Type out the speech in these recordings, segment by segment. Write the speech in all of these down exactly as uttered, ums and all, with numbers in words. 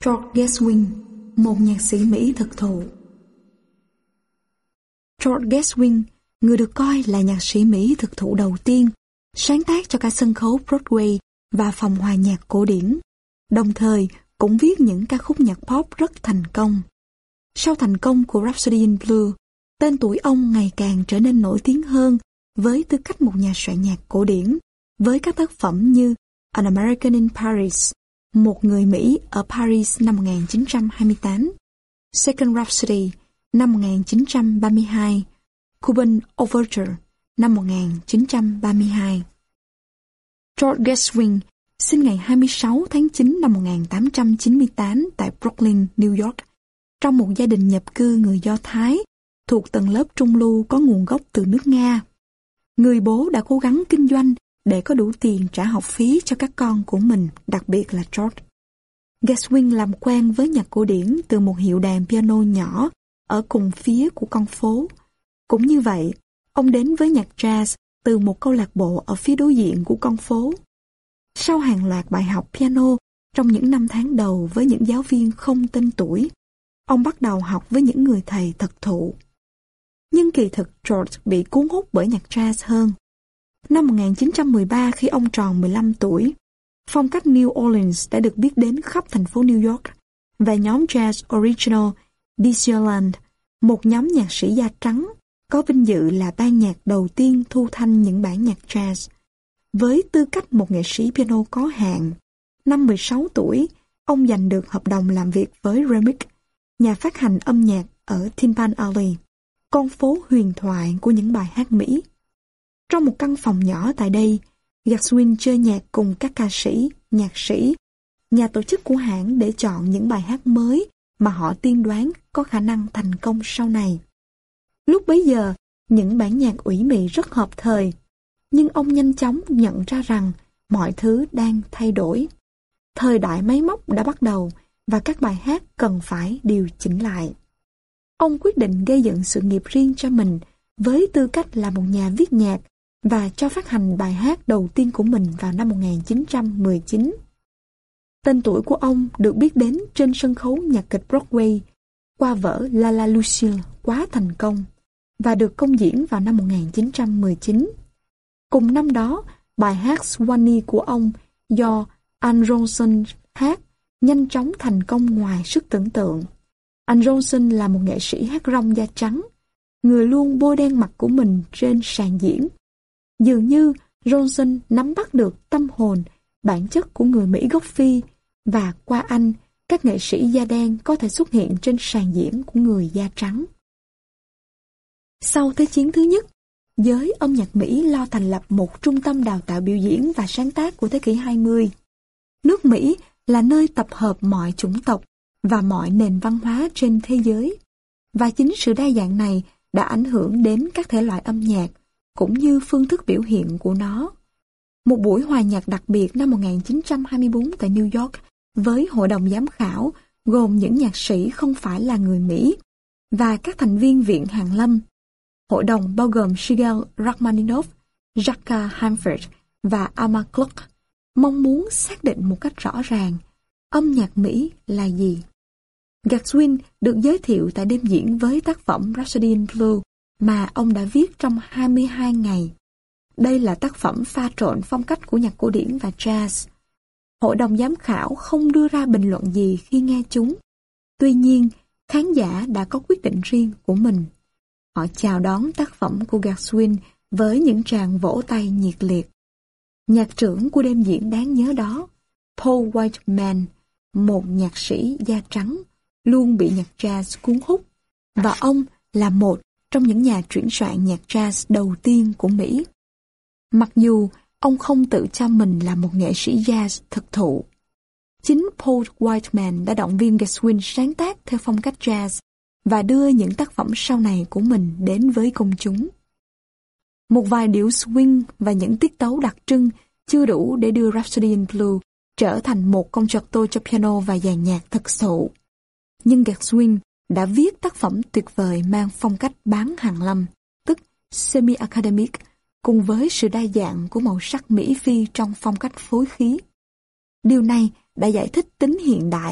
George Gershwin, một nhạc sĩ Mỹ thực thụ. George Gershwin, người được coi là nhạc sĩ Mỹ thực thụ đầu tiên, sáng tác cho cả sân khấu Broadway và phòng hòa nhạc cổ điển, đồng thời cũng viết những ca khúc nhạc pop rất thành công. Sau thành công của Rhapsody in Blue, tên tuổi ông ngày càng trở nên nổi tiếng hơn với tư cách một nhà soạn nhạc cổ điển, với các tác phẩm như An American in Paris, Một người Mỹ ở Paris năm một nghìn chín trăm hai mươi tám, Second Rhapsody năm một nghìn chín trăm ba mươi hai, Cuban Overture năm một nghìn chín trăm ba mươi hai. George Gershwin sinh ngày hai mươi sáu tháng chín năm một nghìn tám trăm chín mươi tám tại Brooklyn, New York, trong một gia đình nhập cư người Do Thái thuộc tầng lớp trung lưu có nguồn gốc từ nước Nga. Người bố đã cố gắng kinh doanh để có đủ tiền trả học phí cho các con của mình, đặc biệt là George. Gershwin làm quen với nhạc cổ điển từ một hiệu đàn piano nhỏ ở cùng phía của con phố. Cũng như vậy, ông đến với nhạc jazz từ một câu lạc bộ ở phía đối diện của con phố. Sau hàng loạt bài học piano trong những năm tháng đầu với những giáo viên không tên tuổi, ông bắt đầu học với những người thầy thực thụ. Nhưng kỳ thực George bị cuốn hút bởi nhạc jazz hơn. Năm một nghìn chín trăm mười ba, khi ông tròn mười lăm tuổi, phong cách New Orleans đã được biết đến khắp thành phố New York, và nhóm jazz original Dixieland, một nhóm nhạc sĩ da trắng, có vinh dự là ban nhạc đầu tiên thu thanh những bản nhạc jazz. Với tư cách một nghệ sĩ piano có hạn, năm mười sáu tuổi, ông giành được hợp đồng làm việc với Remix, nhà phát hành âm nhạc ở Tin Pan Alley, con phố huyền thoại của những bài hát Mỹ. Trong một căn phòng nhỏ tại đây, Gershwin chơi nhạc cùng các ca sĩ, nhạc sĩ, nhà tổ chức của hãng để chọn những bài hát mới mà họ tiên đoán có khả năng thành công sau này. Lúc bấy giờ, những bản nhạc ủy mị rất hợp thời, nhưng ông nhanh chóng nhận ra rằng mọi thứ đang thay đổi. Thời đại máy móc đã bắt đầu và các bài hát cần phải điều chỉnh lại. Ông quyết định gây dựng sự nghiệp riêng cho mình với tư cách là một nhà viết nhạc và cho phát hành bài hát đầu tiên của mình vào năm một nghìn chín trăm mười chín. Tên tuổi của ông được biết đến trên sân khấu nhạc kịch Broadway qua vở La La Lucille quá thành công và được công diễn vào năm một nghìn chín trăm mười chín. Cùng năm đó, bài hát Swanee của ông do Al Jolson hát nhanh chóng thành công ngoài sức tưởng tượng. Al Jolson là một nghệ sĩ hát rong da trắng, người luôn bôi đen mặt của mình trên sàn diễn. Dường như Johnson nắm bắt được tâm hồn, bản chất của người Mỹ gốc Phi, và qua anh, các nghệ sĩ da đen có thể xuất hiện trên sàn diễn của người da trắng. Sau Thế chiến thứ nhất, giới âm nhạc Mỹ lo thành lập một trung tâm đào tạo biểu diễn và sáng tác của thế kỷ hai mươi. Nước Mỹ là nơi tập hợp mọi chủng tộc và mọi nền văn hóa trên thế giới, và chính sự đa dạng này đã ảnh hưởng đến các thể loại âm nhạc, cũng như phương thức biểu hiện của nó. Một buổi hòa nhạc đặc biệt năm một nghìn chín trăm hai mươi tư tại New York với hội đồng giám khảo gồm những nhạc sĩ không phải là người Mỹ và các thành viên Viện Hàn Lâm. Hội đồng bao gồm Shigeru Rachmaninoff, Jacques Hanford và Alma Clark, mong muốn xác định một cách rõ ràng âm nhạc Mỹ là gì. Gershwin được giới thiệu tại đêm diễn với tác phẩm Rhapsody in Blue mà ông đã viết trong hai mươi hai ngày. Đây là tác phẩm pha trộn phong cách của nhạc cổ điển và jazz. Hội đồng giám khảo không đưa ra bình luận gì khi nghe chúng. Tuy nhiên, khán giả đã có quyết định riêng của mình. Họ chào đón tác phẩm của Gershwin với những tràng vỗ tay nhiệt liệt. Nhạc trưởng của đêm diễn đáng nhớ đó, Paul Whiteman, một nhạc sĩ da trắng, luôn bị nhạc jazz cuốn hút, và ông là một trong những nhà chuyển soạn nhạc jazz đầu tiên của Mỹ. Mặc dù ông không tự cho mình là một nghệ sĩ jazz thực thụ, chính Paul Whiteman đã động viên Gershwin sáng tác theo phong cách jazz và đưa những tác phẩm sau này của mình đến với công chúng. Một vài điệu swing và những tiết tấu đặc trưng chưa đủ để đưa Rhapsody in Blue trở thành một concerto cho piano và dàn nhạc thực thụ. Nhưng Gershwin đã viết tác phẩm tuyệt vời mang phong cách bán hàn lâm, tức semi-academic, cùng với sự đa dạng của màu sắc Mỹ Phi trong phong cách phối khí. Điều này đã giải thích tính hiện đại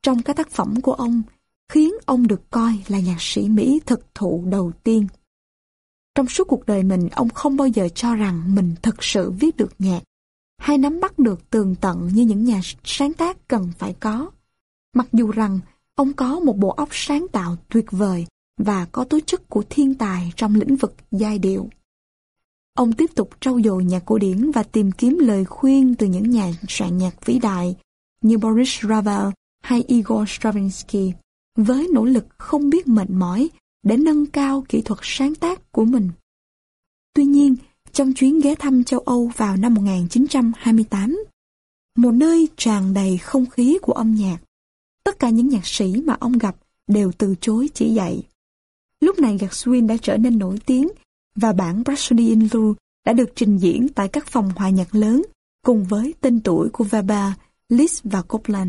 trong các tác phẩm của ông khiến ông được coi là nhạc sĩ Mỹ thực thụ đầu tiên. Trong suốt cuộc đời mình, ông không bao giờ cho rằng mình thực sự viết được nhạc, hay nắm bắt được tường tận như những nhà sáng tác cần phải có. Mặc dù rằng ông có một bộ óc sáng tạo tuyệt vời và có tố chất của thiên tài trong lĩnh vực giai điệu. Ông tiếp tục trau dồi nhạc cổ điển và tìm kiếm lời khuyên từ những nhà soạn nhạc vĩ đại như Boris Ravel hay Igor Stravinsky, với nỗ lực không biết mệt mỏi để nâng cao kỹ thuật sáng tác của mình. Tuy nhiên, trong chuyến ghé thăm châu Âu vào năm một nghìn chín trăm hai mươi tám, một nơi tràn đầy không khí của âm nhạc, tất cả những nhạc sĩ mà ông gặp đều từ chối chỉ dạy. Lúc này Gershwin đã trở nên nổi tiếng và bản Rhapsody in Blue đã được trình diễn tại các phòng hòa nhạc lớn cùng với tên tuổi của Weber, Liszt và Copland.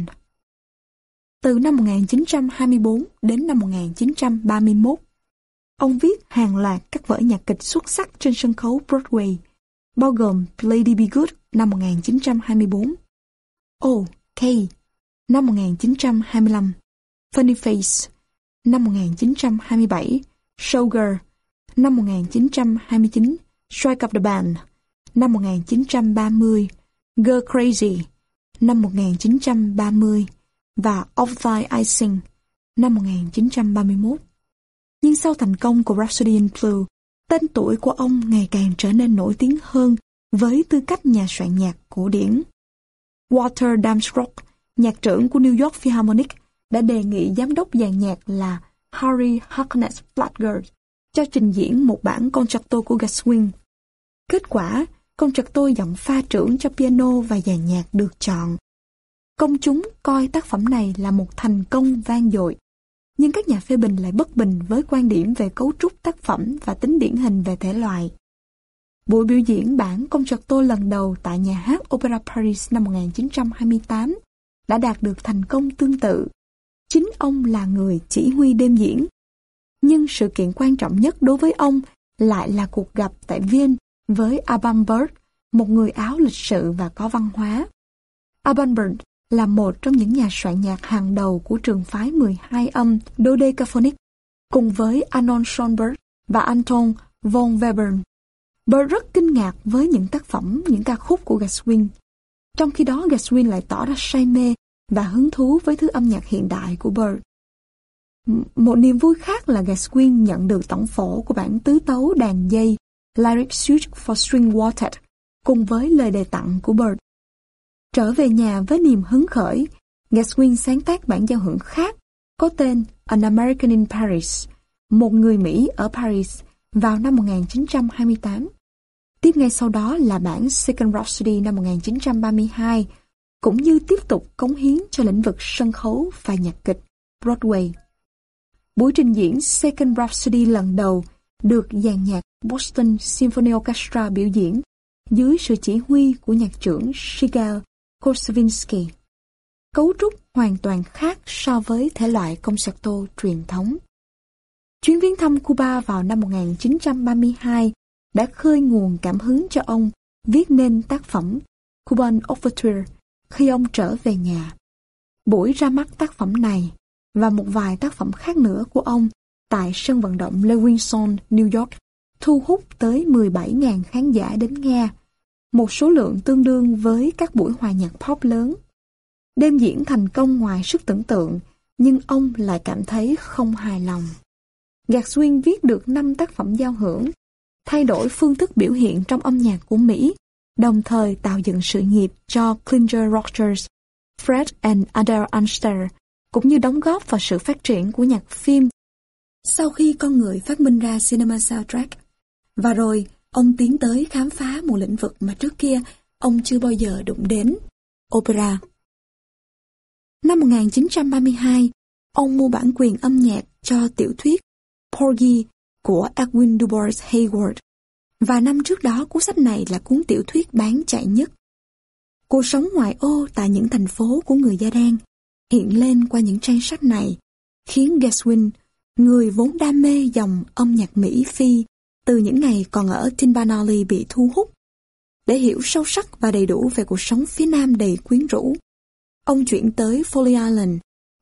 Từ năm một nghìn chín trăm hai mươi tư đến năm một nghìn chín trăm ba mươi mốt, ông viết hàng loạt các vở nhạc kịch xuất sắc trên sân khấu Broadway, bao gồm Lady Be Good năm một nghìn chín trăm hai mươi tư, Oh, Kay năm một nghìn chín trăm hai mươi lăm, Funny Face năm một nghìn chín trăm hai mươi bảy, Showgirl năm một nghìn chín trăm hai mươi chín, Strike Up the Band năm một nghìn chín trăm ba mươi, Girl Crazy năm một nghìn chín trăm ba mươi và Of Thy Icing năm một nghìn chín trăm ba mươi mốt. Nhưng sau thành công của Rhapsody in Blue, tên tuổi của ông ngày càng trở nên nổi tiếng hơn với tư cách nhà soạn nhạc cổ điển. Walter Damsrock, nhạc trưởng của New York Philharmonic, đã đề nghị giám đốc dàn nhạc là Harry Harkness Flatger cho trình diễn một bản concerto của Gershwin. Kết quả, concerto giọng pha trưởng cho piano và dàn nhạc được chọn. Công chúng coi tác phẩm này là một thành công vang dội, nhưng các nhà phê bình lại bất bình với quan điểm về cấu trúc tác phẩm và tính điển hình về thể loại. Buổi biểu diễn bản concerto lần đầu tại nhà hát Opera Paris năm một nghìn chín trăm hai mươi tám đã đạt được thành công tương tự. Chính ông là người chỉ huy đêm diễn. Nhưng sự kiện quan trọng nhất đối với ông lại là cuộc gặp tại Viên với Alban Berg, một người Áo lịch sự và có văn hóa. Alban Berg là một trong những nhà soạn nhạc hàng đầu của trường phái mười hai âm Dodecaphonic, cùng với Arnold Schoenberg và Anton von Webern. Berg rất kinh ngạc với những tác phẩm, những ca khúc của Gershwin. Trong khi đó, Gershwin lại tỏ ra say mê và hứng thú với thứ âm nhạc hiện đại của Berg. Một niềm vui khác là Gershwin nhận được tổng phổ của bản tứ tấu đàn dây Lyric Suite for String Quartet cùng với lời đề tặng của Berg. Trở về nhà với niềm hứng khởi, Gershwin sáng tác bản giao hưởng khác có tên An American in Paris, một người Mỹ ở Paris, vào năm một nghìn chín trăm hai mươi tám. Tiếp ngay sau đó là bản Second Rhapsody năm một nghìn chín trăm ba mươi hai, cũng như tiếp tục cống hiến cho lĩnh vực sân khấu và nhạc kịch Broadway. Buổi trình diễn Second Rhapsody lần đầu được dàn nhạc Boston Symphony Orchestra biểu diễn dưới sự chỉ huy của nhạc trưởng Shigeru Kosavinsky. Cấu trúc hoàn toàn khác so với thể loại concerto truyền thống. Chuyến viếng thăm Cuba vào năm một nghìn chín trăm ba mươi hai đã khơi nguồn cảm hứng cho ông viết nên tác phẩm Cuban Overture khi ông trở về nhà. Buổi ra mắt tác phẩm này và một vài tác phẩm khác nữa của ông tại sân vận động Lewinsson, New York thu hút tới mười bảy nghìn khán giả đến nghe, một số lượng tương đương với các buổi hòa nhạc pop lớn. Đêm diễn thành công ngoài sức tưởng tượng, nhưng ông lại cảm thấy không hài lòng. Gershwin viết được năm tác phẩm giao hưởng, thay đổi phương thức biểu hiện trong âm nhạc của Mỹ, đồng thời tạo dựng sự nghiệp cho Ginger Rogers, Fred and Adele Astaire, cũng như đóng góp vào sự phát triển của nhạc phim sau khi con người phát minh ra cinema soundtrack. Và rồi, ông tiến tới khám phá một lĩnh vực mà trước kia ông chưa bao giờ đụng đến, opera. Năm một nghìn chín trăm ba mươi hai, ông mua bản quyền âm nhạc cho tiểu thuyết Porgy của Edwin Du Bois Hayward, và năm trước đó cuốn sách này là cuốn tiểu thuyết bán chạy nhất. Cuộc sống ngoại ô tại những thành phố của người da đen hiện lên qua những trang sách này, khiến Gershwin, người vốn đam mê dòng âm nhạc Mỹ Phi từ những ngày còn ở Timpanogly, bị thu hút. Để hiểu sâu sắc và đầy đủ về cuộc sống phía Nam đầy quyến rũ, ông chuyển tới Folly Island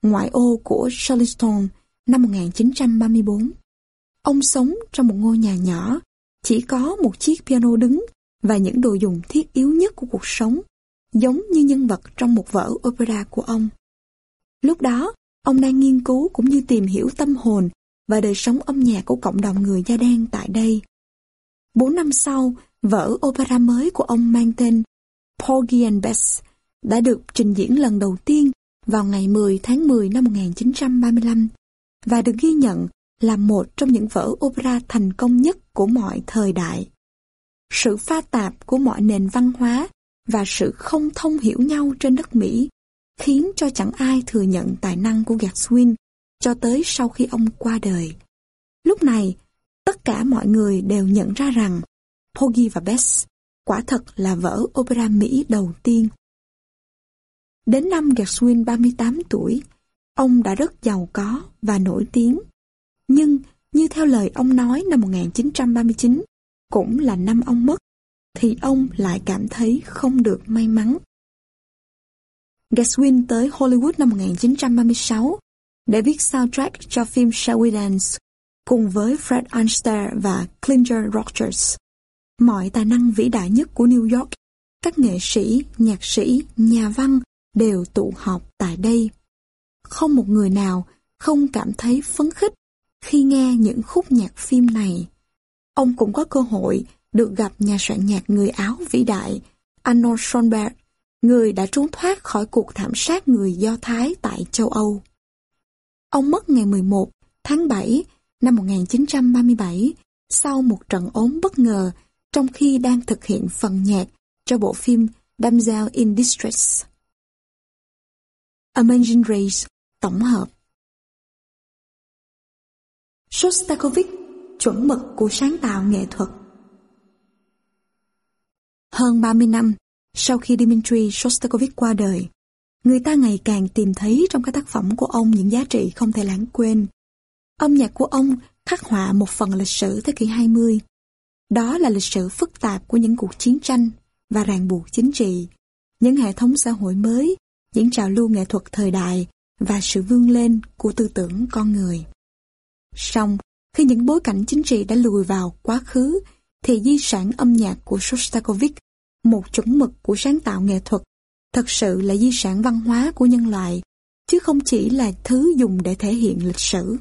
ngoại ô của Charleston năm một nghìn chín trăm ba mươi bốn. Ông sống trong một ngôi nhà nhỏ, chỉ có một chiếc piano đứng và những đồ dùng thiết yếu nhất của cuộc sống, giống như nhân vật trong một vở opera của ông. Lúc đó, ông đang nghiên cứu cũng như tìm hiểu tâm hồn và đời sống âm nhạc của cộng đồng người da đen tại đây. Bốn năm sau, vở opera mới của ông mang tên Porgy and Bess đã được trình diễn lần đầu tiên vào ngày mười tháng mười năm một nghìn chín trăm ba mươi lăm và được ghi nhận là một trong những vở opera thành công nhất của mọi thời đại. Sự pha tạp của mọi nền văn hóa và sự không thông hiểu nhau trên đất Mỹ khiến cho chẳng ai thừa nhận tài năng của Gershwin cho tới sau khi ông qua đời. Lúc này, tất cả mọi người đều nhận ra rằng Porgy và Bess quả thật là vở opera Mỹ đầu tiên. Đến năm Gershwin ba mươi tám tuổi, ông đã rất giàu có và nổi tiếng. Nhưng, như theo lời ông nói năm một nghìn chín trăm ba mươi chín, cũng là năm ông mất, thì ông lại cảm thấy không được may mắn. Gershwin tới Hollywood năm một nghìn chín trăm ba mươi sáu để viết soundtrack cho phim Shall We Dance cùng với Fred Astaire và Ginger Rogers. Mọi tài năng vĩ đại nhất của New York, các nghệ sĩ, nhạc sĩ, nhà văn đều tụ họp tại đây. Không một người nào không cảm thấy phấn khích khi nghe những khúc nhạc phim này. Ông cũng có cơ hội được gặp nhà soạn nhạc người Áo vĩ đại Arnold Schoenberg, người đã trốn thoát khỏi cuộc thảm sát người Do Thái tại châu Âu. Ông mất ngày mười một tháng bảy năm một nghìn chín trăm ba mươi bảy sau một trận ốm bất ngờ trong khi đang thực hiện phần nhạc cho bộ phim Damsel in Distress. Amazing Grace tổng hợp. Shostakovich, chuẩn mực của sáng tạo nghệ thuật. Hơn ba mươi năm sau khi Dmitri Shostakovich qua đời, người ta ngày càng tìm thấy trong các tác phẩm của ông những giá trị không thể lãng quên. Âm nhạc của ông khắc họa một phần lịch sử thế kỷ hai mươi. Đó là lịch sử phức tạp của những cuộc chiến tranh và ràng buộc chính trị, những hệ thống xã hội mới, những trào lưu nghệ thuật thời đại và sự vươn lên của tư tưởng con người. Song, khi những bối cảnh chính trị đã lùi vào quá khứ, thì di sản âm nhạc của Shostakovich, một chuẩn mực của sáng tạo nghệ thuật, thật sự là di sản văn hóa của nhân loại, chứ không chỉ là thứ dùng để thể hiện lịch sử.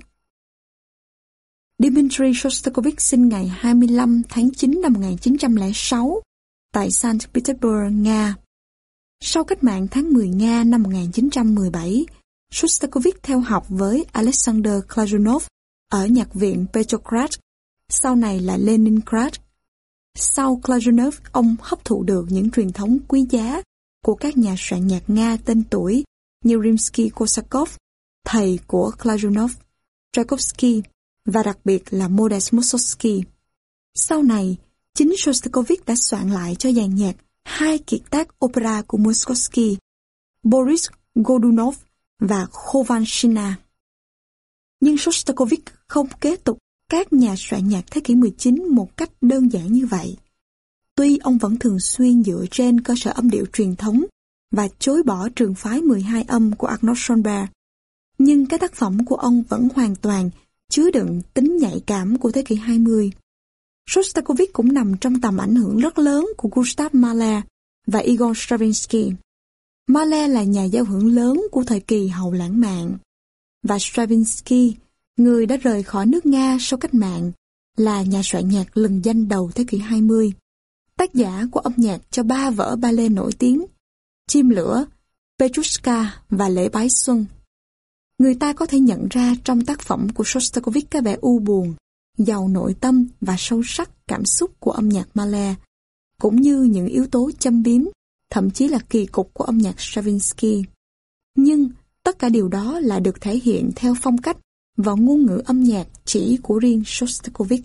Dmitri Shostakovich sinh ngày hai mươi lăm tháng chín năm một nghìn chín trăm lẻ sáu tại Saint Petersburg, Nga. Sau cách mạng tháng mười Nga năm một nghìn chín trăm mười bảy, Shostakovich theo học với Alexander Glazunov ở Nhạc viện Petrograd, sau này là Leningrad. Sau Glazunov, ông hấp thụ được những truyền thống quý giá của các nhà soạn nhạc Nga tên tuổi như Rimsky-Korsakov, thầy của Glazunov, Tchaikovsky và đặc biệt là Modest Mussorgsky. Sau này, chính Shostakovich đã soạn lại cho dàn nhạc hai kiệt tác opera của Mussorgsky, Boris Godunov và Khovanshina. Nhưng Shostakovich không kế tục các nhà soạn nhạc thế kỷ mười chín một cách đơn giản như vậy. Tuy ông vẫn thường xuyên dựa trên cơ sở âm điệu truyền thống và chối bỏ trường phái mười hai âm của Arnold Schoenberg, nhưng các tác phẩm của ông vẫn hoàn toàn chứa đựng tính nhạy cảm của thế kỷ hai mươi. Shostakovich cũng nằm trong tầm ảnh hưởng rất lớn của Gustav Mahler và Igor Stravinsky. Mahler là nhà giao hưởng lớn của thời kỳ hậu lãng mạn, và Stravinsky, người đã rời khỏi nước Nga sau cách mạng, là nhà soạn nhạc lừng danh đầu thế kỷ hai mươi, tác giả của âm nhạc cho ba vở ballet nổi tiếng, Chim lửa, Petrushka và Lễ bái xuân. Người ta có thể nhận ra trong tác phẩm của Shostakovich cái vẻ u buồn, giàu nội tâm và sâu sắc cảm xúc của âm nhạc Mahler, cũng như những yếu tố châm biếm, thậm chí là kỳ cục của âm nhạc Stravinsky. Nhưng tất cả điều đó là được thể hiện theo phong cách và ngôn ngữ âm nhạc chỉ của riêng Shostakovich.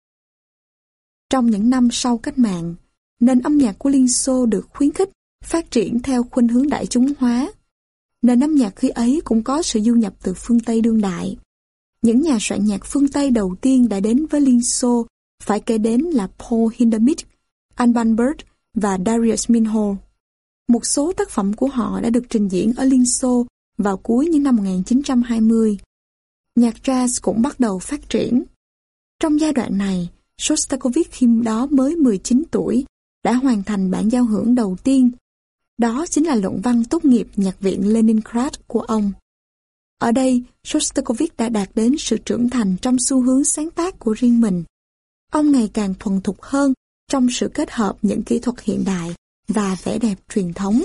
Trong những năm sau cách mạng, nền âm nhạc của Liên Xô được khuyến khích phát triển theo khuynh hướng đại chúng hóa. Nền âm nhạc khi ấy cũng có sự du nhập từ phương Tây đương đại. Những nhà soạn nhạc phương Tây đầu tiên đã đến với Liên Xô phải kể đến là Paul Hindemith, Alban Berg và Darius Milhaud. Một số tác phẩm của họ đã được trình diễn ở Liên Xô vào cuối những năm một nghìn chín trăm hai mươi. Nhạc jazz cũng bắt đầu phát triển. Trong giai đoạn này, Shostakovich khi đó mới mười chín tuổi đã hoàn thành bản giao hưởng đầu tiên. Đó chính là luận văn tốt nghiệp Nhạc viện Leningrad của ông. Ở đây, Shostakovich đã đạt đến sự trưởng thành trong xu hướng sáng tác của riêng mình. Ông ngày càng thuần thục hơn trong sự kết hợp những kỹ thuật hiện đại và vẻ đẹp truyền thống.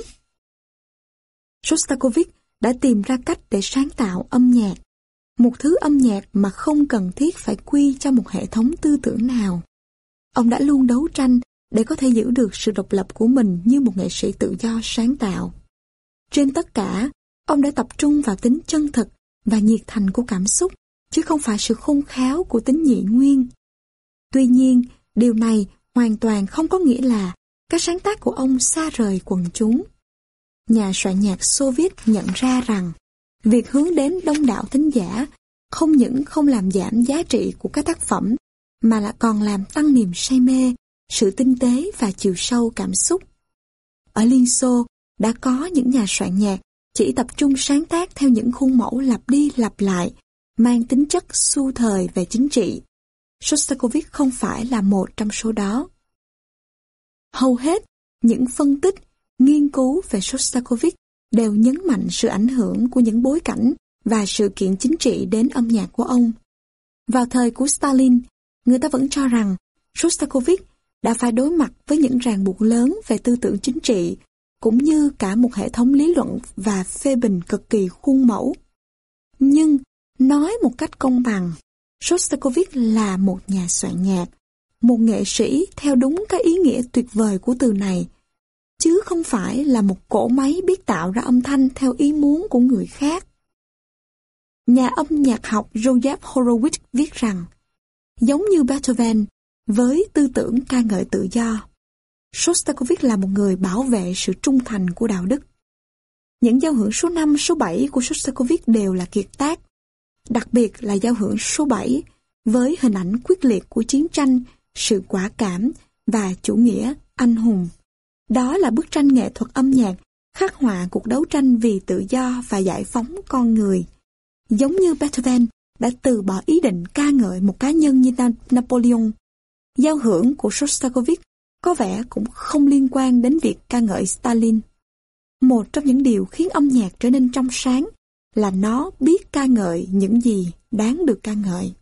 Shostakovich đã tìm ra cách để sáng tạo âm nhạc, một thứ âm nhạc mà không cần thiết phải quy cho một hệ thống tư tưởng nào. Ông đã luôn đấu tranh để có thể giữ được sự độc lập của mình như một nghệ sĩ tự do sáng tạo. Trên tất cả, ông đã tập trung vào tính chân thực và nhiệt thành của cảm xúc, chứ không phải sự khôn khéo của tính nhị nguyên. Tuy nhiên, điều này hoàn toàn không có nghĩa là các sáng tác của ông xa rời quần chúng. Nhà soạn nhạc Xô Viết nhận ra rằng việc hướng đến đông đảo thính giả không những không làm giảm giá trị của các tác phẩm, mà lại còn làm tăng niềm say mê, sự tinh tế và chiều sâu cảm xúc. Ở Liên Xô, đã có những nhà soạn nhạc chỉ tập trung sáng tác theo những khuôn mẫu lặp đi lặp lại, mang tính chất xu thời về chính trị. Shostakovich không phải là một trong số đó. Hầu hết, những phân tích, nghiên cứu về Shostakovich đều nhấn mạnh sự ảnh hưởng của những bối cảnh và sự kiện chính trị đến âm nhạc của ông. Vào thời của Stalin, người ta vẫn cho rằng Shostakovich đã phải đối mặt với những ràng buộc lớn về tư tưởng chính trị, cũng như cả một hệ thống lý luận và phê bình cực kỳ khuôn mẫu. Nhưng, nói một cách công bằng, Shostakovich là một nhà soạn nhạc, một nghệ sĩ theo đúng cái ý nghĩa tuyệt vời của từ này, chứ không phải là một cỗ máy biết tạo ra âm thanh theo ý muốn của người khác. Nhà âm nhạc học Joseph Horowitz viết rằng, giống như Beethoven, với tư tưởng ca ngợi tự do, Shostakovich là một người bảo vệ sự trung thành của đạo đức. Những giao hưởng số năm, số bảy của Shostakovich đều là kiệt tác, đặc biệt là giao hưởng số bảy với hình ảnh quyết liệt của chiến tranh, sự quả cảm và chủ nghĩa anh hùng. Đó là bức tranh nghệ thuật âm nhạc khắc họa cuộc đấu tranh vì tự do và giải phóng con người. Giống như Beethoven đã từ bỏ ý định ca ngợi một cá nhân như Napoleon, giao hưởng của Shostakovich có vẻ cũng không liên quan đến việc ca ngợi Stalin. Một trong những điều khiến âm nhạc trở nên trong sáng là nó biết ca ngợi những gì đáng được ca ngợi.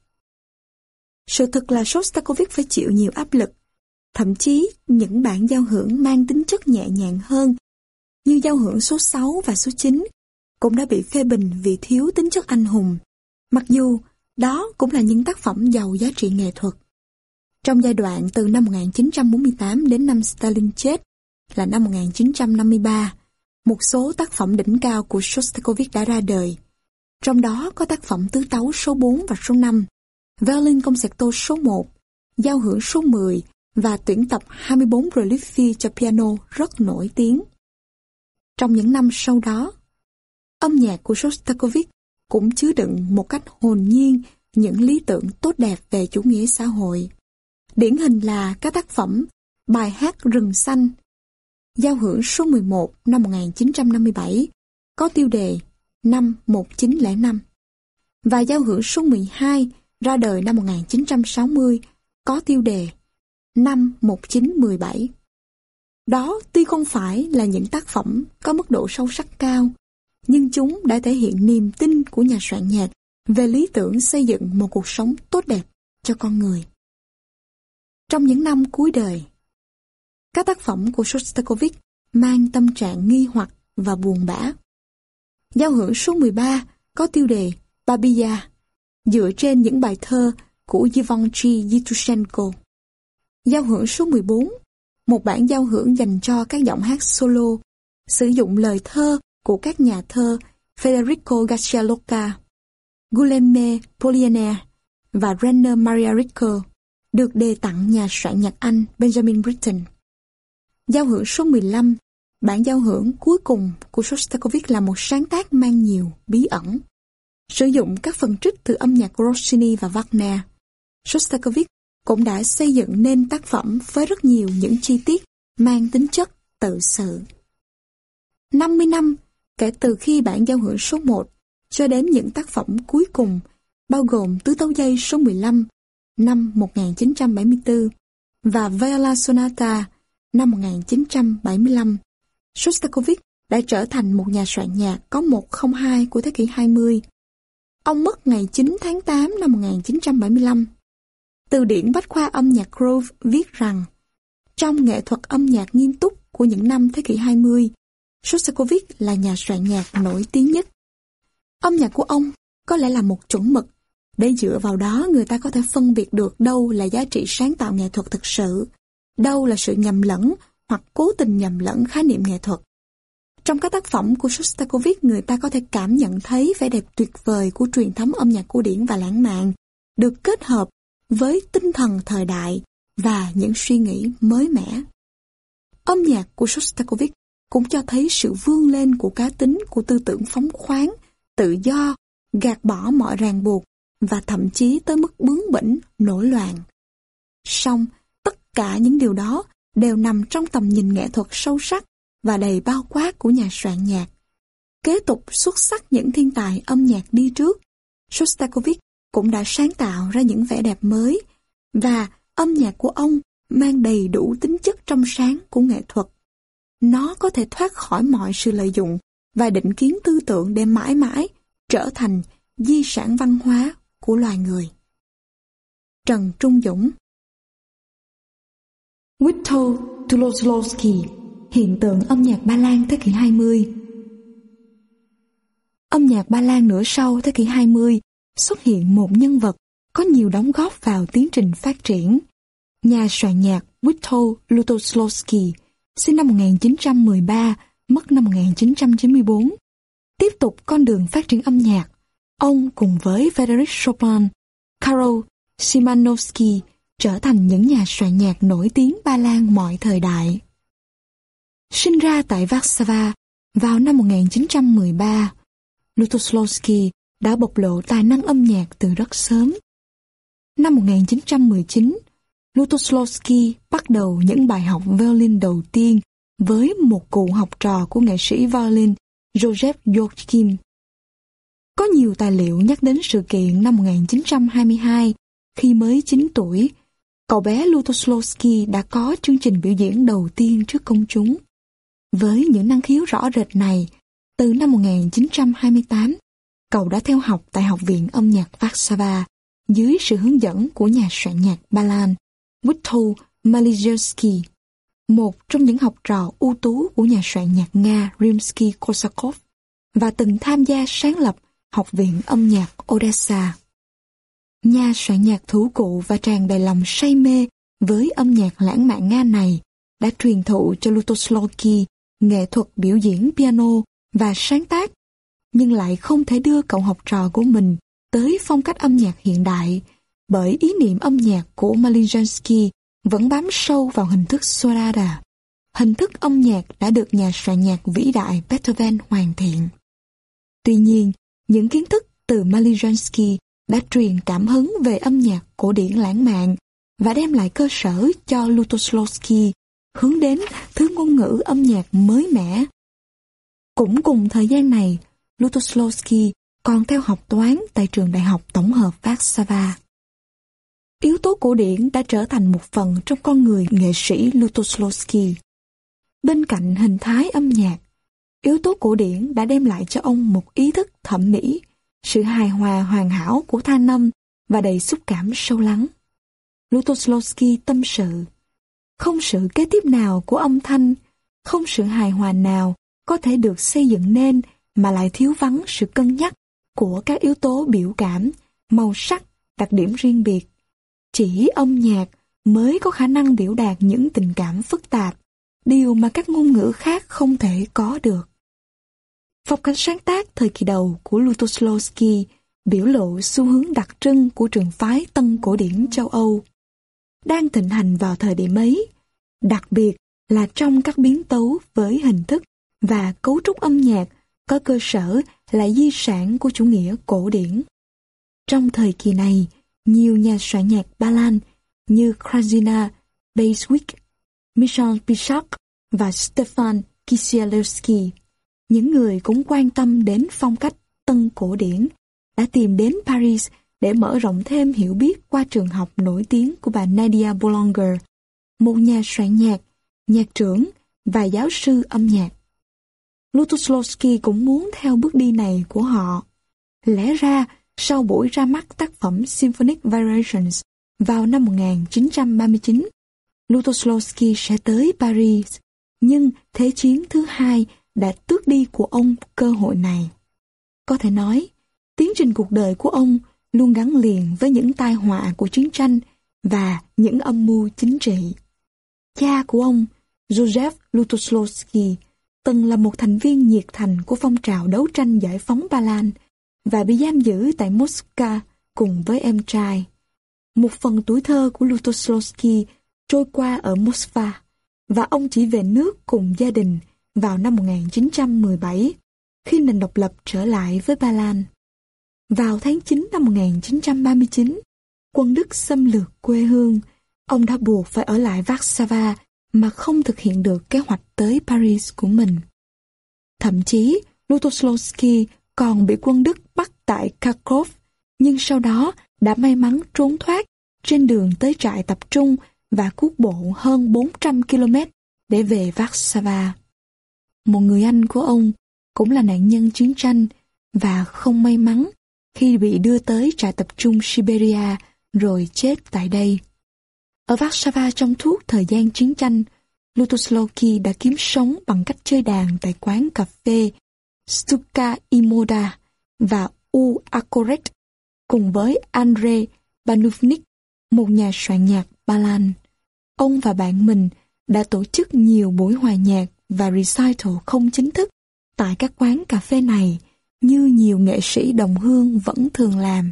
Sự thật là Shostakovich phải chịu nhiều áp lực, thậm chí những bản giao hưởng mang tính chất nhẹ nhàng hơn, như giao hưởng số sáu và số chín, cũng đã bị phê bình vì thiếu tính chất anh hùng, mặc dù đó cũng là những tác phẩm giàu giá trị nghệ thuật. Trong giai đoạn từ năm một nghìn chín trăm bốn mươi tám đến năm Stalin chết là năm một nghìn chín trăm năm mươi ba, một số tác phẩm đỉnh cao của Shostakovich đã ra đời. Trong đó có tác phẩm tứ tấu số bốn và số năm, Violin Concerto số một, giao hưởng số mười và tuyển tập hai mươi bốn Reliquie cho piano rất nổi tiếng. Trong những năm sau đó, âm nhạc của Shostakovich cũng chứa đựng một cách hồn nhiên những lý tưởng tốt đẹp về chủ nghĩa xã hội. Điển hình là các tác phẩm Bài hát Rừng Xanh, giao hưởng số mười một năm một nghìn chín trăm năm mươi bảy, có tiêu đề năm một nghìn chín trăm lẻ năm, và giao hưởng số mười hai ra đời năm một nghìn chín trăm sáu mươi, có tiêu đề năm một nghìn chín trăm mười bảy. Đó tuy không phải là những tác phẩm có mức độ sâu sắc cao, nhưng chúng đã thể hiện niềm tin của nhà soạn nhạc về lý tưởng xây dựng một cuộc sống tốt đẹp cho con người. Trong những năm cuối đời, các tác phẩm của Shostakovich mang tâm trạng nghi hoặc và buồn bã. Giao hưởng số mười ba có tiêu đề Babia, dựa trên những bài thơ của Givenchy Yevtushenko. Giao hưởng số mười bốn, một bản giao hưởng dành cho các giọng hát solo, sử dụng lời thơ của các nhà thơ Federico Garcia Lorca, Guillaume Apollinaire và Rainer Maria Rilke, được đề tặng nhà soạn nhạc Anh Benjamin Britten. Giao hưởng số mười lăm, bản giao hưởng cuối cùng của Shostakovich, là một sáng tác mang nhiều bí ẩn. Sử dụng các phần trích từ âm nhạc của Rossini và Wagner, Shostakovich cũng đã xây dựng nên tác phẩm với rất nhiều những chi tiết mang tính chất tự sự. năm mươi năm kể từ khi bản giao hưởng số một cho đến những tác phẩm cuối cùng, bao gồm tứ tấu dây số mười lăm năm một nghìn chín trăm bảy mươi tư và Viola Sonata năm một nghìn chín trăm bảy mươi lăm. Shostakovich đã trở thành một nhà soạn nhạc có một không hai của thế kỷ hai mươi. Ông mất ngày chín tháng tám năm một nghìn chín trăm bảy mươi lăm. Từ điển Bách khoa âm nhạc Grove viết rằng, trong nghệ thuật âm nhạc nghiêm túc của những năm thế kỷ hai mươi, Shostakovich là nhà soạn nhạc nổi tiếng nhất. Âm nhạc của ông có lẽ là một chuẩn mực, để dựa vào đó người ta có thể phân biệt được đâu là giá trị sáng tạo nghệ thuật thực sự, đâu là sự nhầm lẫn hoặc cố tình nhầm lẫn khái niệm nghệ thuật. Trong các tác phẩm của Shostakovich, người ta có thể cảm nhận thấy vẻ đẹp tuyệt vời của truyền thống âm nhạc cổ điển và lãng mạn, được kết hợp với tinh thần thời đại và những suy nghĩ mới mẻ. Âm nhạc của Shostakovich cũng cho thấy sự vươn lên của cá tính, của tư tưởng phóng khoáng, tự do, gạt bỏ mọi ràng buộc và thậm chí tới mức bướng bỉnh, nổi loạn. Song, tất cả những điều đó đều nằm trong tầm nhìn nghệ thuật sâu sắc và đầy bao quát của nhà soạn nhạc. Kế tục xuất sắc những thiên tài âm nhạc đi trước, Shostakovich cũng đã sáng tạo ra những vẻ đẹp mới, và âm nhạc của ông mang đầy đủ tính chất trong sáng của nghệ thuật. Nó có thể thoát khỏi mọi sự lợi dụng và định kiến tư tưởng để mãi mãi trở thành di sản văn hóa của loài người. Trần Trung Dũng. Witold Tuloslowski, hiện tượng âm nhạc Ba Lan thế kỷ hai mươi. Âm nhạc Ba Lan nửa sau thế kỷ hai mươi xuất hiện một nhân vật có nhiều đóng góp vào tiến trình phát triển. Nhà soạn nhạc Witold Lutosławski, sinh năm một nghìn chín trăm mười ba, mất năm một nghìn chín trăm chín mươi tư. Tiếp tục con đường phát triển âm nhạc, ông cùng với Frédéric Chopin, Karol Szymanowski trở thành những nhà soạn nhạc nổi tiếng Ba Lan mọi thời đại. Sinh ra tại Warsaw vào năm một nghìn chín trăm mười ba, Lutosławski đã bộc lộ tài năng âm nhạc từ rất sớm. Năm một nghìn chín trăm mười chín, Lutosławski bắt đầu những bài học violin đầu tiên với một cụ học trò của nghệ sĩ violin Józef Joachim. Có nhiều tài liệu nhắc đến sự kiện năm một nghìn chín trăm hai mươi hai, khi mới chín tuổi, cậu bé Lutosławski đã có chương trình biểu diễn đầu tiên trước công chúng. Với những năng khiếu rõ rệt này, từ năm một nghìn chín trăm hai mươi tám, cậu đã theo học tại Học viện âm nhạc Warsaw dưới sự hướng dẫn của nhà soạn nhạc Ba Lan Witold Maliszewski, một trong những học trò ưu tú của nhà soạn nhạc Nga Rimsky-Korsakov, và từng tham gia sáng lập Học viện âm nhạc Odessa. Nhà soạn nhạc thủ cụ và tràn đầy lòng say mê với âm nhạc lãng mạn Nga này đã truyền thụ cho Lutosławski nghệ thuật biểu diễn piano và sáng tác, nhưng lại không thể đưa cậu học trò của mình tới phong cách âm nhạc hiện đại, bởi ý niệm âm nhạc của Maliszewski vẫn bám sâu vào hình thức sonata, hình thức âm nhạc đã được nhà soạn nhạc vĩ đại Beethoven hoàn thiện. Tuy nhiên, những kiến thức từ Maliszewski đã truyền cảm hứng về âm nhạc cổ điển lãng mạn và đem lại cơ sở cho Lutosławski hướng đến thứ ngôn ngữ âm nhạc mới mẻ. Cũng cùng thời gian này, Lutosławski còn theo học toán tại trường đại học tổng hợp Warsaw. Yếu tố cổ điển đã trở thành một phần trong con người nghệ sĩ Lutosławski. Bên cạnh hình thái âm nhạc, yếu tố cổ điển đã đem lại cho ông một ý thức thẩm mỹ, sự hài hòa hoàn hảo của tha năm và đầy xúc cảm sâu lắng. Lutosławski tâm sự, không sự kế tiếp nào của âm thanh, không sự hài hòa nào có thể được xây dựng nên mà lại thiếu vắng sự cân nhắc của các yếu tố biểu cảm, màu sắc, đặc điểm riêng biệt. Chỉ âm nhạc mới có khả năng biểu đạt những tình cảm phức tạp, điều mà các ngôn ngữ khác không thể có được. Phong cách sáng tác thời kỳ đầu của Lutosławski biểu lộ xu hướng đặc trưng của trường phái tân cổ điển châu Âu, đang thịnh hành vào thời điểm ấy, đặc biệt là trong các biến tấu với hình thức và cấu trúc âm nhạc có cơ sở là di sản của chủ nghĩa cổ điển. Trong thời kỳ này, nhiều nhà soạn nhạc Ba Lan như Krzysztof Basiewicz, Michał Piszczak và Stefan Kisielewski những người cũng quan tâm đến phong cách tân cổ điển đã tìm đến Paris để mở rộng thêm hiểu biết qua trường học nổi tiếng của bà Nadia Boulanger, một nhà soạn nhạc, nhạc trưởng và giáo sư âm nhạc. Lutosławski cũng muốn theo bước đi này của họ. Lẽ ra, sau buổi ra mắt tác phẩm Symphonic Variations vào năm một nghìn chín trăm ba mươi chín, Lutosławski sẽ tới Paris, nhưng Thế chiến thứ hai đã tước đi của ông cơ hội này. Có thể nói, tiến trình cuộc đời của ông luôn gắn liền với những tai họa của chiến tranh và những âm mưu chính trị. Cha của ông, Józef Lutosławski, từng là một thành viên nhiệt thành của phong trào đấu tranh giải phóng Ba Lan và bị giam giữ tại Moscow cùng với em trai. Một phần tuổi thơ của Lutosławski trôi qua ở Moskva và ông chỉ về nước cùng gia đình vào năm một nghìn chín trăm mười bảy khi nền độc lập trở lại với Ba Lan. Vào tháng chín năm một nghìn chín trăm ba mươi chín, quân Đức xâm lược quê hương, ông đã buộc phải ở lại Warsaw mà không thực hiện được kế hoạch tới Paris của mình. Thậm chí, Lutosławski còn bị quân Đức bắt tại Kharkov, nhưng sau đó đã may mắn trốn thoát trên đường tới trại tập trung và cuốc bộ hơn bốn trăm ki lô mét để về Warsaw. Một người anh của ông cũng là nạn nhân chiến tranh và không may mắn khi bị đưa tới trại tập trung Siberia rồi chết tại đây. Ở Warsaw trong suốt thời gian chiến tranh, Lutosławski đã kiếm sống bằng cách chơi đàn tại quán cà phê Stuka i Moda và U Akoret cùng với Andrzej Banównik, một nhà soạn nhạc Ba Lan. Ông và bạn mình đã tổ chức nhiều buổi hòa nhạc và recital không chính thức tại các quán cà phê này, như nhiều nghệ sĩ đồng hương vẫn thường làm.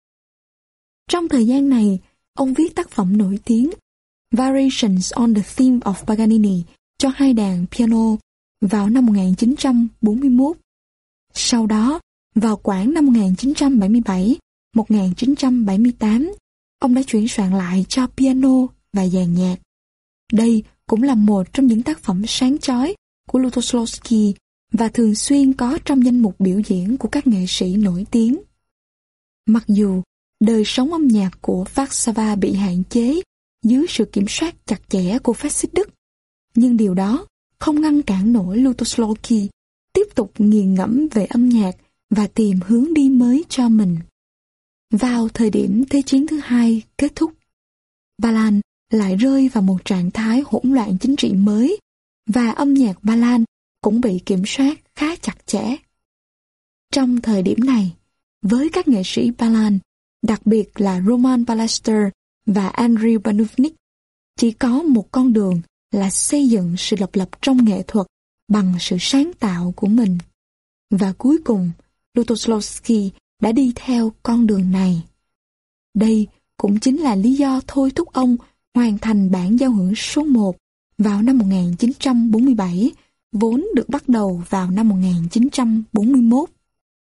Trong thời gian này, ông viết tác phẩm nổi tiếng Variations on the Theme of Paganini cho hai đàn piano vào năm một nghìn chín trăm bốn mươi mốt. Sau đó, vào khoảng năm một nghìn chín trăm bảy mươi bảy đến một nghìn chín trăm bảy mươi tám, ông đã chuyển soạn lại cho piano và dàn nhạc. Đây cũng là một trong những tác phẩm sáng chói của Lutosławski và thường xuyên có trong danh mục biểu diễn của các nghệ sĩ nổi tiếng. Mặc dù đời sống âm nhạc của Warsaw bị hạn chế dưới sự kiểm soát chặt chẽ của phát xít Đức, nhưng điều đó không ngăn cản nổi Lutosławski tiếp tục nghiền ngẫm về âm nhạc và tìm hướng đi mới cho mình. Vào thời điểm Thế chiến thứ hai kết thúc, Ba Lan lại rơi vào một trạng thái hỗn loạn chính trị mới và âm nhạc Ba Lan cũng bị kiểm soát khá chặt chẽ. Trong thời điểm này, với các nghệ sĩ Ba Lan, đặc biệt là Roman Balaster và Andrzej Banównik, chỉ có một con đường là xây dựng sự độc lập trong nghệ thuật bằng sự sáng tạo của mình. Và cuối cùng, Lutosławski đã đi theo con đường này. Đây cũng chính là lý do thôi thúc ông hoàn thành bản giao hưởng số một vào năm một nghìn chín trăm bốn mươi bảy, vốn được bắt đầu vào năm một nghìn chín trăm bốn mươi mốt.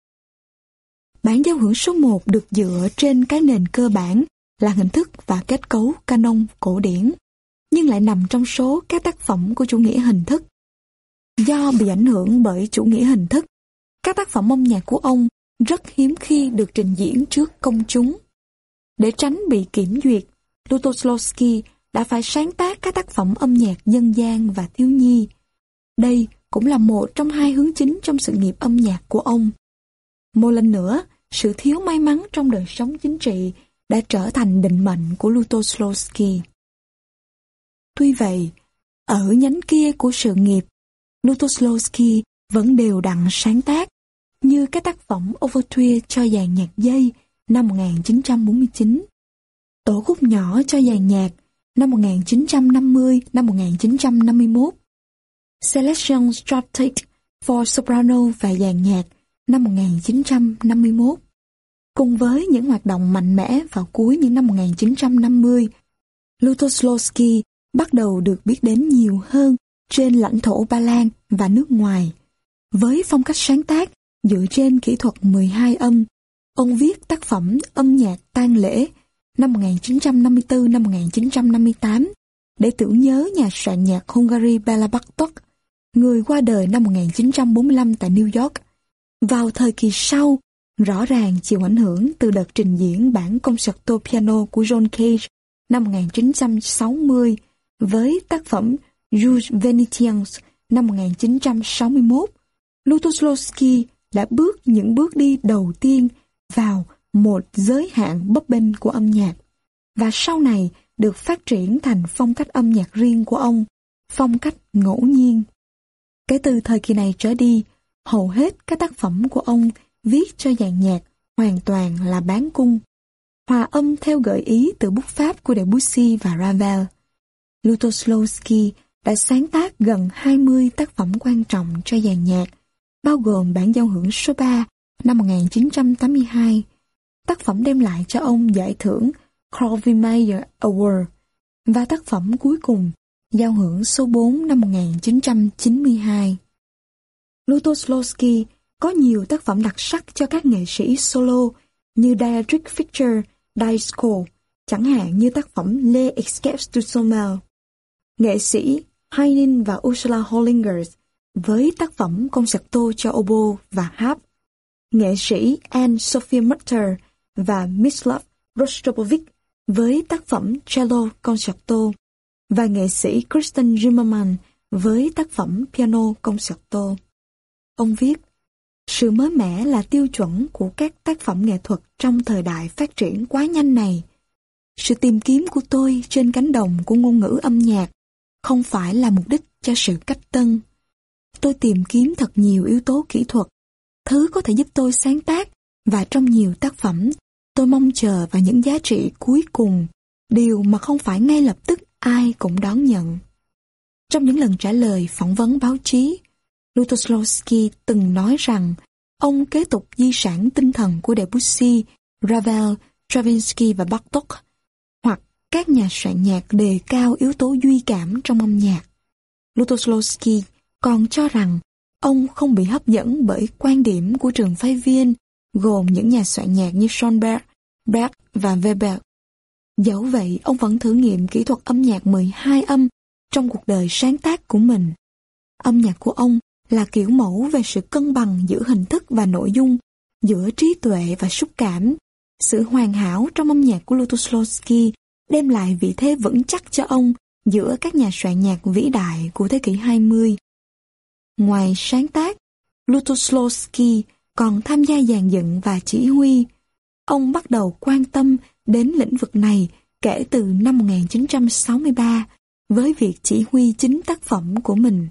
Bản giao hưởng số một được dựa trên cái nền cơ bản là hình thức và kết cấu canon cổ điển, nhưng lại nằm trong số các tác phẩm của chủ nghĩa hình thức. Do bị ảnh hưởng bởi chủ nghĩa hình thức, các tác phẩm âm nhạc của ông rất hiếm khi được trình diễn trước công chúng. Để tránh bị kiểm duyệt, Lutosławski đã phải sáng tác các tác phẩm âm nhạc dân gian và thiếu nhi. Đây cũng là một trong hai hướng chính trong sự nghiệp âm nhạc của ông. Một lần nữa, sự thiếu may mắn trong đời sống chính trị đã trở thành định mệnh của Lutosławski. Tuy vậy, ở nhánh kia của sự nghiệp, Lutosławski vẫn đều đặn sáng tác, như các tác phẩm Overture cho dàn nhạc dây năm một nghìn chín trăm bốn mươi chín, tổ khúc nhỏ cho dàn nhạc năm một nghìn chín trăm năm mươi đến một nghìn chín trăm năm mươi mốt, Selection Strata for Soprano và dàn nhạc năm một nghìn chín trăm năm mươi mốt. Cùng với những hoạt động mạnh mẽ vào cuối những năm một nghìn chín trăm năm mươi, Lutosławski bắt đầu được biết đến nhiều hơn trên lãnh thổ Ba Lan và nước ngoài. Với phong cách sáng tác dựa trên kỹ thuật mười hai âm, ông viết tác phẩm âm nhạc tang lễ năm một nghìn chín trăm năm mươi tư đến một nghìn chín trăm năm mươi tám để tưởng nhớ nhà soạn nhạc Hungary Béla Bartók, người qua đời năm một nghìn chín trăm bốn mươi lăm tại New York. Vào thời kỳ sau, rõ ràng chịu ảnh hưởng từ đợt trình diễn bản concerto piano của John Cage năm một nghìn chín trăm sáu mươi với tác phẩm Jules Venetians năm một nghìn chín trăm sáu mươi mốt, Lutosławski đã bước những bước đi đầu tiên vào một giới hạn bấp bênh của âm nhạc, và sau này được phát triển thành phong cách âm nhạc riêng của ông, phong cách ngẫu nhiên. Kể từ thời kỳ này trở đi, hầu hết các tác phẩm của ông viết cho dàn nhạc hoàn toàn là bán cung, hòa âm theo gợi ý từ bút pháp của Debussy và Ravel. Lutosławski đã sáng tác gần hai mươi tác phẩm quan trọng cho dàn nhạc, bao gồm bản giao hưởng số ba năm một nghìn chín trăm tám mươi hai, tác phẩm đem lại cho ông giải thưởng Corvée Award, và tác phẩm cuối cùng, giao hưởng số bốn năm một nghìn chín trăm chín mươi hai. Lutosławski có nhiều tác phẩm đặc sắc cho các nghệ sĩ solo như Dietrich Fischer, Disco, chẳng hạn như tác phẩm Les Escapes du Sommel. Nghệ sĩ Heinin và Ursula Hollingers với tác phẩm concerto cho oboe và harp. Nghệ sĩ Anne-Sophie Mutter và Miroslav Rostropovich với tác phẩm cello concerto, và nghệ sĩ Kristen Zimmermann với tác phẩm piano concerto. Ông viết, sự mới mẻ là tiêu chuẩn của các tác phẩm nghệ thuật trong thời đại phát triển quá nhanh này. Sự tìm kiếm của tôi trên cánh đồng của ngôn ngữ âm nhạc không phải là mục đích cho sự cách tân. Tôi tìm kiếm thật nhiều yếu tố kỹ thuật, thứ có thể giúp tôi sáng tác, và trong nhiều tác phẩm, tôi mong chờ vào những giá trị cuối cùng, điều mà không phải ngay lập tức ai cũng đón nhận. Trong những lần trả lời phỏng vấn báo chí, Lutosławski từng nói rằng ông kế tục di sản tinh thần của Debussy, Ravel, Stravinsky và Bartók, hoặc các nhà soạn nhạc đề cao yếu tố duy cảm trong âm nhạc. Lutosławski còn cho rằng ông không bị hấp dẫn bởi quan điểm của trường phái Viên, gồm những nhà soạn nhạc như Schoenberg, Bach và Weber. Dẫu vậy, ông vẫn thử nghiệm kỹ thuật âm nhạc mười hai âm trong cuộc đời sáng tác của mình. Âm nhạc của ông là kiểu mẫu về sự cân bằng giữa hình thức và nội dung, giữa trí tuệ và xúc cảm. Sự hoàn hảo trong âm nhạc của Lutosławski đem lại vị thế vững chắc cho ông giữa các nhà soạn nhạc vĩ đại của thế kỷ hai mươi. Ngoài sáng tác, Lutosławski còn tham gia dàn dựng và chỉ huy. Ông bắt đầu quan tâm đến lĩnh vực này kể từ năm một nghìn chín trăm sáu mươi ba với việc chỉ huy chính tác phẩm của mình.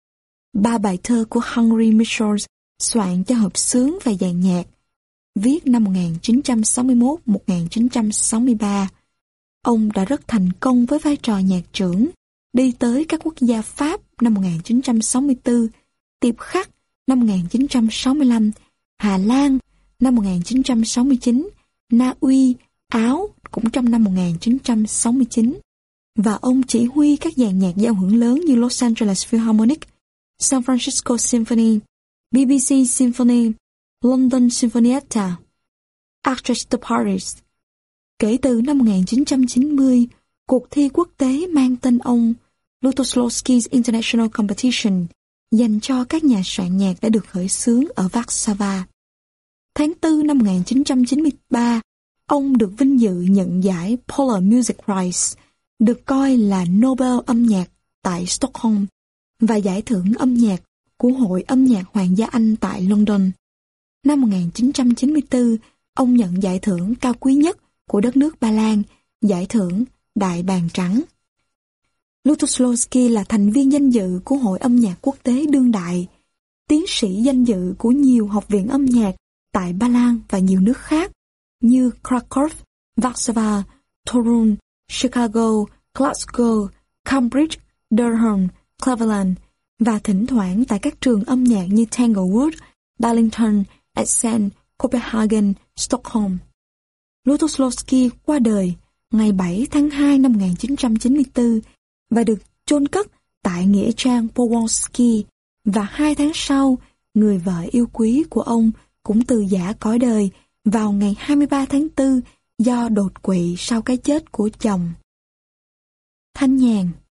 Ba bài thơ của Henry Mitchell soạn cho hợp xướng và dàn nhạc, viết năm một nghìn chín trăm sáu mươi mốt đến một nghìn chín trăm sáu mươi ba. Ông đã rất thành công với vai trò nhạc trưởng, đi tới các quốc gia Pháp năm một nghìn chín trăm sáu mươi tư, Tiệp Khắc năm một nghìn chín trăm sáu mươi lăm, Hà Lan năm một nghìn chín trăm sáu mươi chín, Na Uy, Áo cũng trong năm một nghìn chín trăm sáu mươi chín. Và ông chỉ huy các dàn nhạc giao hưởng lớn như Los Angeles Philharmonic, San Francisco Symphony, bê bê xê Symphony, London Sinfonietta, Orchestre de Paris. Kể từ năm một nghìn chín trăm chín mươi, cuộc thi quốc tế mang tên ông, Lutosławski's International Competition, dành cho các nhà soạn nhạc đã được khởi xướng ở Warsaw. Tháng tư năm một nghìn chín trăm chín mươi ba, ông được vinh dự nhận giải Polar Music Prize, được coi là Nobel âm nhạc tại Stockholm, và giải thưởng âm nhạc của Hội âm nhạc Hoàng gia Anh tại London. Năm một nghìn chín trăm chín mươi tư, ông nhận giải thưởng cao quý nhất của đất nước Ba Lan, giải thưởng Đại bàng trắng. Lutosławski là thành viên danh dự của Hội âm nhạc quốc tế đương đại, tiến sĩ danh dự của nhiều học viện âm nhạc tại Ba Lan và nhiều nước khác như Krakow, Warsaw, Torun, Chicago, Glasgow, Cambridge, Durham, Cleveland, và thỉnh thoảng tại các trường âm nhạc như Tanglewood, Darlington, Essen, Copenhagen, Stockholm. Lutosławski qua đời ngày bảy tháng hai năm một nghìn chín trăm chín mươi tư và được chôn cất tại nghĩa trang Powązki, và hai tháng sau, người vợ yêu quý của ông cũng từ giã cõi đời vào ngày hai mươi ba tháng tư do đột quỵ sau cái chết của chồng. Thanh nhàn.